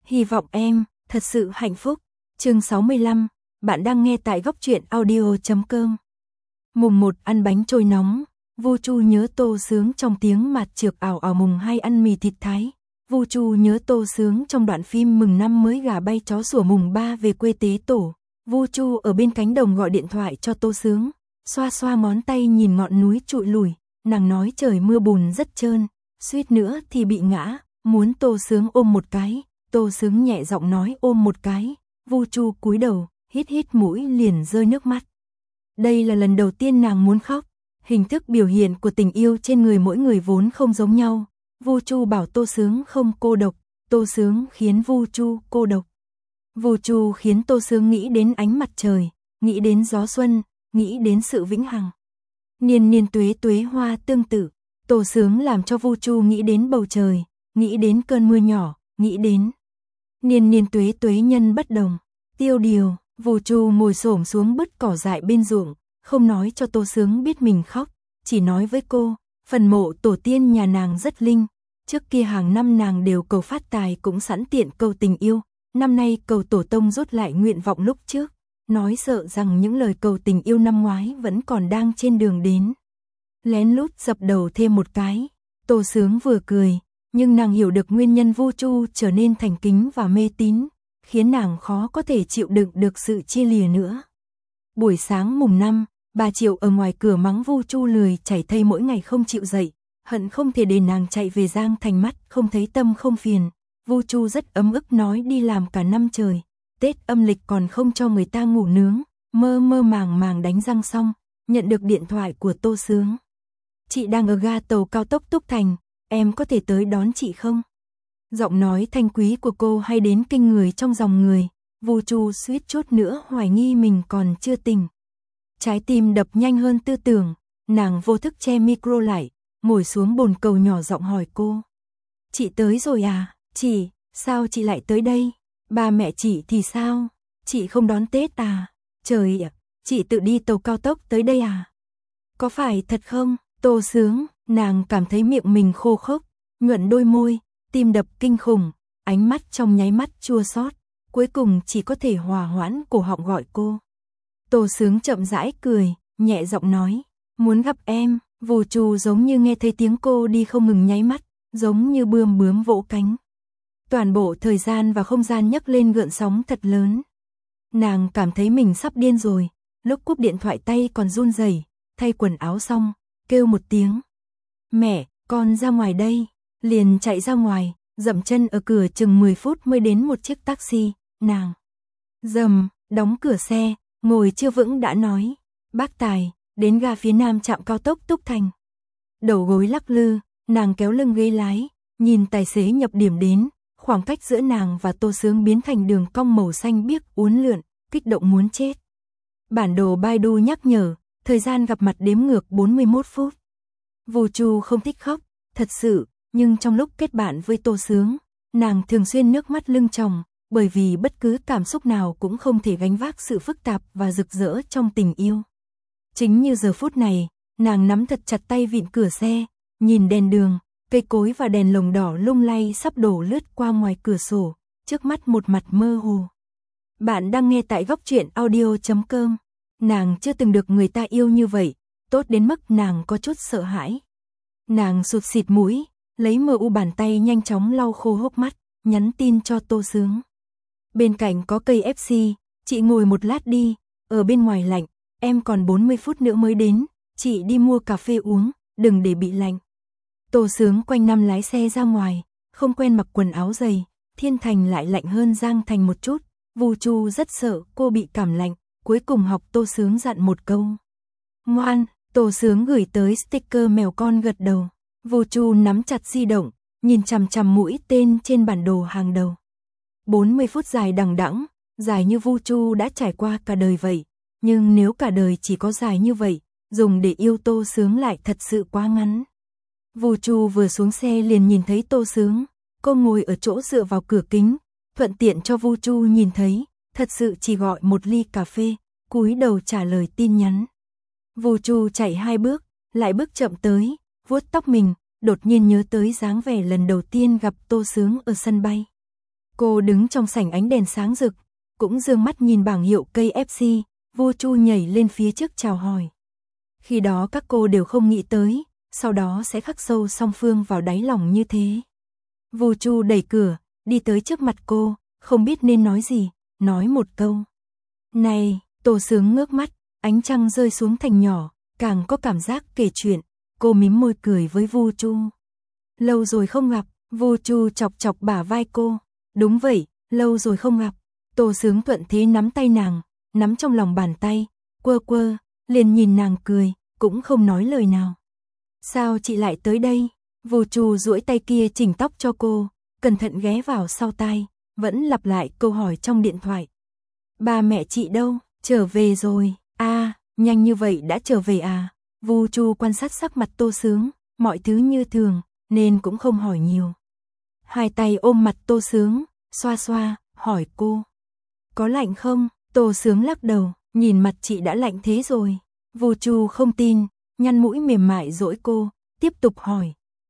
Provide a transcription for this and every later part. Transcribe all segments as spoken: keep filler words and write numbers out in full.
Hy vọng em thật sự hạnh phúc. Chương sáu mươi lăm, bạn đang nghe tại góc truyện audio chấm com. Mùng một ăn bánh trôi nóng, Vu Chu nhớ Tô Sướng trong tiếng mạt trược ảo ảo. Mùng hai ăn mì thịt Thái, Vu Chu nhớ Tô Sướng trong đoạn phim mừng năm mới gà bay chó sủa. Mùng ba về quê tế tổ, Vu Chu ở bên cánh đồng gọi điện thoại cho Tô Sướng, xoa xoa ngón tay nhìn ngọn núi trụi lùi, nàng nói trời mưa bùn rất trơn, suýt nữa thì bị ngã, muốn Tô Sướng ôm một cái. Tô Sướng nhẹ giọng nói ôm một cái, Vu Chu cúi đầu, hít hít mũi liền rơi nước mắt. Đây là lần đầu tiên nàng muốn khóc, hình thức biểu hiện của tình yêu trên người mỗi người vốn không giống nhau. Vu Chu bảo Tô Sướng không cô độc, Tô Sướng khiến Vu Chu cô độc. Vu Chu khiến Tô Sướng nghĩ đến ánh mặt trời, nghĩ đến gió xuân, nghĩ đến sự vĩnh hằng. Niên niên tuế tuế hoa tương tự, Tô Sướng làm cho Vu Chu nghĩ đến bầu trời, nghĩ đến cơn mưa nhỏ, nghĩ đến niên niên tuế tuế nhân bất đồng. Tiêu điều, Vu Chu ngồi xổm xuống bứt cỏ dại bên ruộng, không nói cho Tô Sướng biết mình khóc, chỉ nói với cô, phần mộ tổ tiên nhà nàng rất linh, trước kia hàng năm nàng đều cầu phát tài cũng sẵn tiện cầu tình yêu, năm nay cầu tổ tông rút lại nguyện vọng lúc trước, nói sợ rằng những lời cầu tình yêu năm ngoái vẫn còn đang trên đường đến. Lén lút dập đầu thêm một cái, Tô Sướng vừa cười, nhưng nàng hiểu được nguyên nhân Vu Chu trở nên thành kính và mê tín, khiến nàng khó có thể chịu đựng được sự chia lìa nữa. Buổi sáng mùng năm, bà Triệu ở ngoài cửa mắng Vu Chu lười chảy thây mỗi ngày không chịu dậy, hận không thể để nàng chạy về Giang Thành mắt không thấy tâm không phiền. Vu Chu rất ấm ức nói đi làm cả năm trời, Tết âm lịch còn không cho người ta ngủ nướng, mơ mơ màng màng đánh răng xong, nhận được điện thoại của Tô Sướng. Chị đang ở ga tàu cao tốc Túc Thành, em có thể tới đón chị không? Giọng nói thanh quý của cô hay đến kinh người trong dòng người, Vu Chu suýt chút nữa hoài nghi mình còn chưa tỉnh. Trái tim đập nhanh hơn tư tưởng, nàng vô thức che micro lại, ngồi xuống bồn cầu nhỏ giọng hỏi cô. Chị tới rồi à? Chị, sao chị lại tới đây? Ba mẹ chị thì sao? Chị không đón Tết à? Trời ạ, chị tự đi tàu cao tốc tới đây à? Có phải thật không? Tô Sướng, nàng cảm thấy miệng mình khô khốc, nhuận đôi môi, tim đập kinh khủng, ánh mắt trong nháy mắt chua xót, cuối cùng chỉ có thể hòa hoãn cổ họng gọi cô. Tô Sướng chậm rãi cười, nhẹ giọng nói, muốn gặp em. Vu Chu giống như nghe thấy tiếng cô đi không ngừng nháy mắt, giống như bươm bướm vỗ cánh. Toàn bộ thời gian và không gian nhấc lên gợn sóng thật lớn. Nàng cảm thấy mình sắp điên rồi, lúc cúp điện thoại tay còn run rẩy, thay quần áo xong, kêu một tiếng. Mẹ, con ra ngoài đây. Liền chạy ra ngoài, dậm chân ở cửa chừng mười phút mới đến một chiếc taxi, nàng dầm, đóng cửa xe, ngồi chưa vững đã nói, bác Tài, đến ga phía nam trạm cao tốc Túc Thành. Đầu gối lắc lư, nàng kéo lưng ghế lái, nhìn tài xế nhập điểm đến, khoảng cách giữa nàng và Tô Sướng biến thành đường cong màu xanh biếc uốn lượn, kích động muốn chết. Bản đồ Baidu nhắc nhở, thời gian gặp mặt đếm ngược bốn mươi mốt phút. Vu Chu không thích khóc, thật sự, nhưng trong lúc kết bạn với Tô Sướng, nàng thường xuyên nước mắt lưng tròng, bởi vì bất cứ cảm xúc nào cũng không thể gánh vác sự phức tạp và rực rỡ trong tình yêu. Chính như giờ phút này, nàng nắm thật chặt tay vịn cửa xe, nhìn đèn đường, cây cối và đèn lồng đỏ lung lay sắp đổ lướt qua ngoài cửa sổ, trước mắt một mặt mơ hồ. Bạn đang nghe tại góc truyện audio chấm com. Nàng chưa từng được người ta yêu như vậy, tốt đến mức nàng có chút sợ hãi. Nàng sụt xịt mũi, lấy mờ u bàn tay nhanh chóng lau khô hốc mắt, nhắn tin cho Tô Sướng. Bên cạnh có cây ép xê, chị ngồi một lát đi, ở bên ngoài lạnh, em còn bốn mươi phút nữa mới đến, chị đi mua cà phê uống, đừng để bị lạnh. Tô Sướng quanh năm lái xe ra ngoài, không quen mặc quần áo dày, Thiên Thành lại lạnh hơn Giang Thành một chút, Vu Chu rất sợ cô bị cảm lạnh, cuối cùng học Tô Sướng dặn một câu. Ngoan, Tô Sướng gửi tới sticker mèo con gật đầu. Vu Chu nắm chặt di động, nhìn chằm chằm mũi tên trên bản đồ hàng đầu. bốn mươi phút dài đằng đẵng, dài như Vu Chu đã trải qua cả đời vậy, nhưng nếu cả đời chỉ có dài như vậy, dùng để yêu Tô Sướng lại thật sự quá ngắn. Vu Chu vừa xuống xe liền nhìn thấy Tô Sướng, cô ngồi ở chỗ dựa vào cửa kính, thuận tiện cho Vu Chu nhìn thấy, thật sự chỉ gọi một ly cà phê, cúi đầu trả lời tin nhắn. Vu Chu chạy hai bước, lại bước chậm tới, vuốt tóc mình, đột nhiên nhớ tới dáng vẻ lần đầu tiên gặp Tô Sướng ở sân bay. Cô đứng trong sảnh ánh đèn sáng rực, cũng dương mắt nhìn bảng hiệu ca ép xê, Vu Chu nhảy lên phía trước chào hỏi. Khi đó các cô đều không nghĩ tới, sau đó sẽ khắc sâu song phương vào đáy lòng như thế. Vu Chu đẩy cửa, đi tới trước mặt cô, không biết nên nói gì, nói một câu. Này, Tô Sướng ngước mắt, ánh trăng rơi xuống thành nhỏ, càng có cảm giác kể chuyện, cô mím môi cười với Vu Chu. Lâu rồi không gặp, Vu Chu chọc chọc bả vai cô. Đúng vậy, lâu rồi không gặp. Tô Sướng thuận thế nắm tay nàng, nắm trong lòng bàn tay, quơ quơ, liền nhìn nàng cười, cũng không nói lời nào. Sao chị lại tới đây? Vu Chu duỗi tay kia chỉnh tóc cho cô, cẩn thận ghé vào sau tai, vẫn lặp lại câu hỏi trong điện thoại. Ba mẹ chị đâu? Trở về rồi. A, à, nhanh như vậy đã trở về à? Vu Chu quan sát sắc mặt Tô Sướng, mọi thứ như thường, nên cũng không hỏi nhiều. Hai tay ôm mặt Tô Sướng, xoa xoa, hỏi cô. Có lạnh không? Tô Sướng lắc đầu, nhìn mặt chị đã lạnh thế rồi. Vu Chu không tin, nhăn mũi mềm mại dỗi cô, tiếp tục hỏi.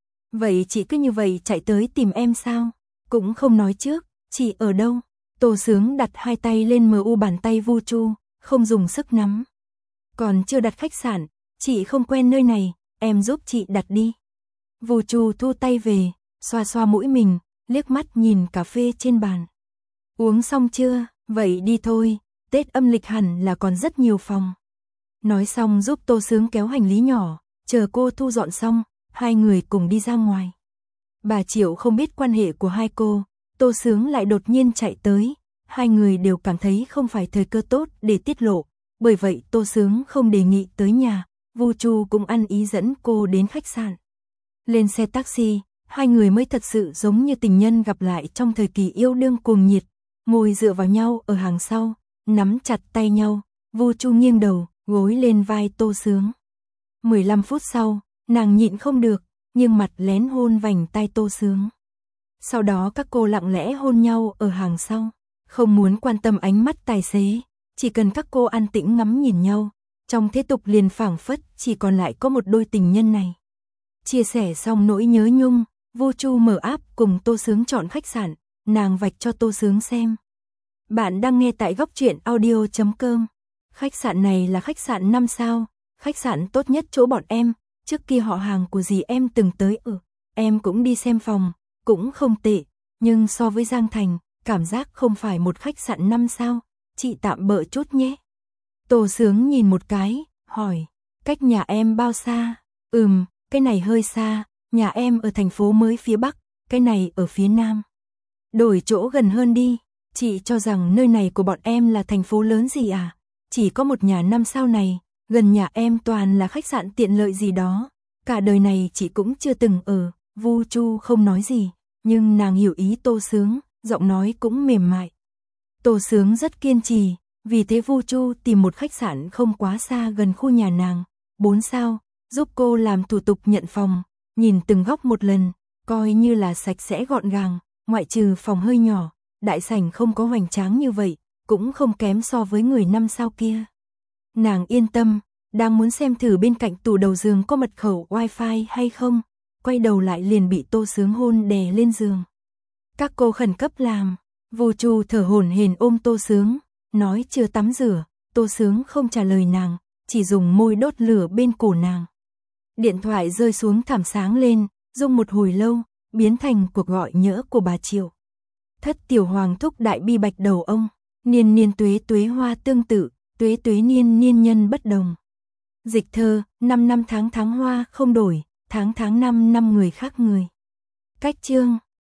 Vậy chị cứ như vậy chạy tới tìm em sao? Cũng không nói trước, chị ở đâu? Tô Sướng đặt hai tay lên mờ u bàn tay Vu Chu, không dùng sức nắm. Còn chưa đặt khách sạn, chị không quen nơi này, em giúp chị đặt đi. Vu Chu thu tay về, xoa xoa mũi mình, liếc mắt nhìn cà phê trên bàn. Uống xong chưa? Vậy đi thôi, Tết âm lịch hẳn là còn rất nhiều phòng. Nói xong giúp Tô Sướng kéo hành lý nhỏ, chờ cô thu dọn xong, hai người cùng đi ra ngoài. Bà Triệu không biết quan hệ của hai cô, Tô Sướng lại đột nhiên chạy tới, hai người đều cảm thấy không phải thời cơ tốt để tiết lộ, bởi vậy Tô Sướng không đề nghị tới nhà, Vu Chu cũng ăn ý dẫn cô đến khách sạn. Lên xe taxi, hai người mới thật sự giống như tình nhân gặp lại trong thời kỳ yêu đương cuồng nhiệt, ngồi dựa vào nhau ở hàng sau, nắm chặt tay nhau, Vu Chu nghiêng đầu, gối lên vai Tô Sướng. mười lăm phút sau, nàng nhịn không được, nhưng mặt lén hôn vành tai Tô Sướng. Sau đó các cô lặng lẽ hôn nhau ở hàng sau, không muốn quan tâm ánh mắt tài xế, chỉ cần các cô an tĩnh ngắm nhìn nhau, trong thế tục liền phảng phất chỉ còn lại có một đôi tình nhân này. Chia sẻ xong nỗi nhớ nhung, Vu Chu mở app cùng Tô Sướng chọn khách sạn, nàng vạch cho Tô Sướng xem. Bạn đang nghe tại góc truyện audio chấm com. Khách sạn này là khách sạn năm sao, khách sạn tốt nhất chỗ bọn em, trước kia họ hàng của dì em từng tới ở, em cũng đi xem phòng, cũng không tệ, nhưng so với Giang Thành, cảm giác không phải một khách sạn năm sao, chị tạm bợ chút nhé. Tô Sướng nhìn một cái, hỏi, cách nhà em bao xa? Ừm, cái này hơi xa, nhà em ở thành phố mới phía Bắc, cái này ở phía Nam. Đổi chỗ gần hơn đi, chị cho rằng nơi này của bọn em là thành phố lớn gì à? Chỉ có một nhà năm sao này, gần nhà em toàn là khách sạn tiện lợi gì đó, cả đời này chị cũng chưa từng ở. Vu Chu không nói gì, nhưng nàng hiểu ý Tô Sướng, giọng nói cũng mềm mại. Tô Sướng rất kiên trì, vì thế Vu Chu tìm một khách sạn không quá xa gần khu nhà nàng, bốn sao, giúp cô làm thủ tục nhận phòng, nhìn từng góc một lần, coi như là sạch sẽ gọn gàng, ngoại trừ phòng hơi nhỏ, đại sảnh không có hoành tráng như vậy, cũng không kém so với người năm sao kia. Nàng yên tâm, đang muốn xem thử bên cạnh tủ đầu giường có mật khẩu wifi hay không, quay đầu lại liền bị Tô Sướng hôn đè lên giường. Các cô khẩn cấp làm, Vu Chu thở hổn hển ôm Tô Sướng, nói chưa tắm rửa, Tô Sướng không trả lời nàng, chỉ dùng môi đốt lửa bên cổ nàng. Điện thoại rơi xuống thảm sáng lên, rung một hồi lâu, biến thành cuộc gọi nhỡ của bà Triệu. Thất tiểu hoàng thúc đại bi bạch đầu ông, niên niên tuế tuế hoa tương tự, tuế tuế niên niên nhân bất đồng. Dịch thơ, năm năm tháng tháng hoa không đổi, tháng tháng năm năm người khác người. Cách chương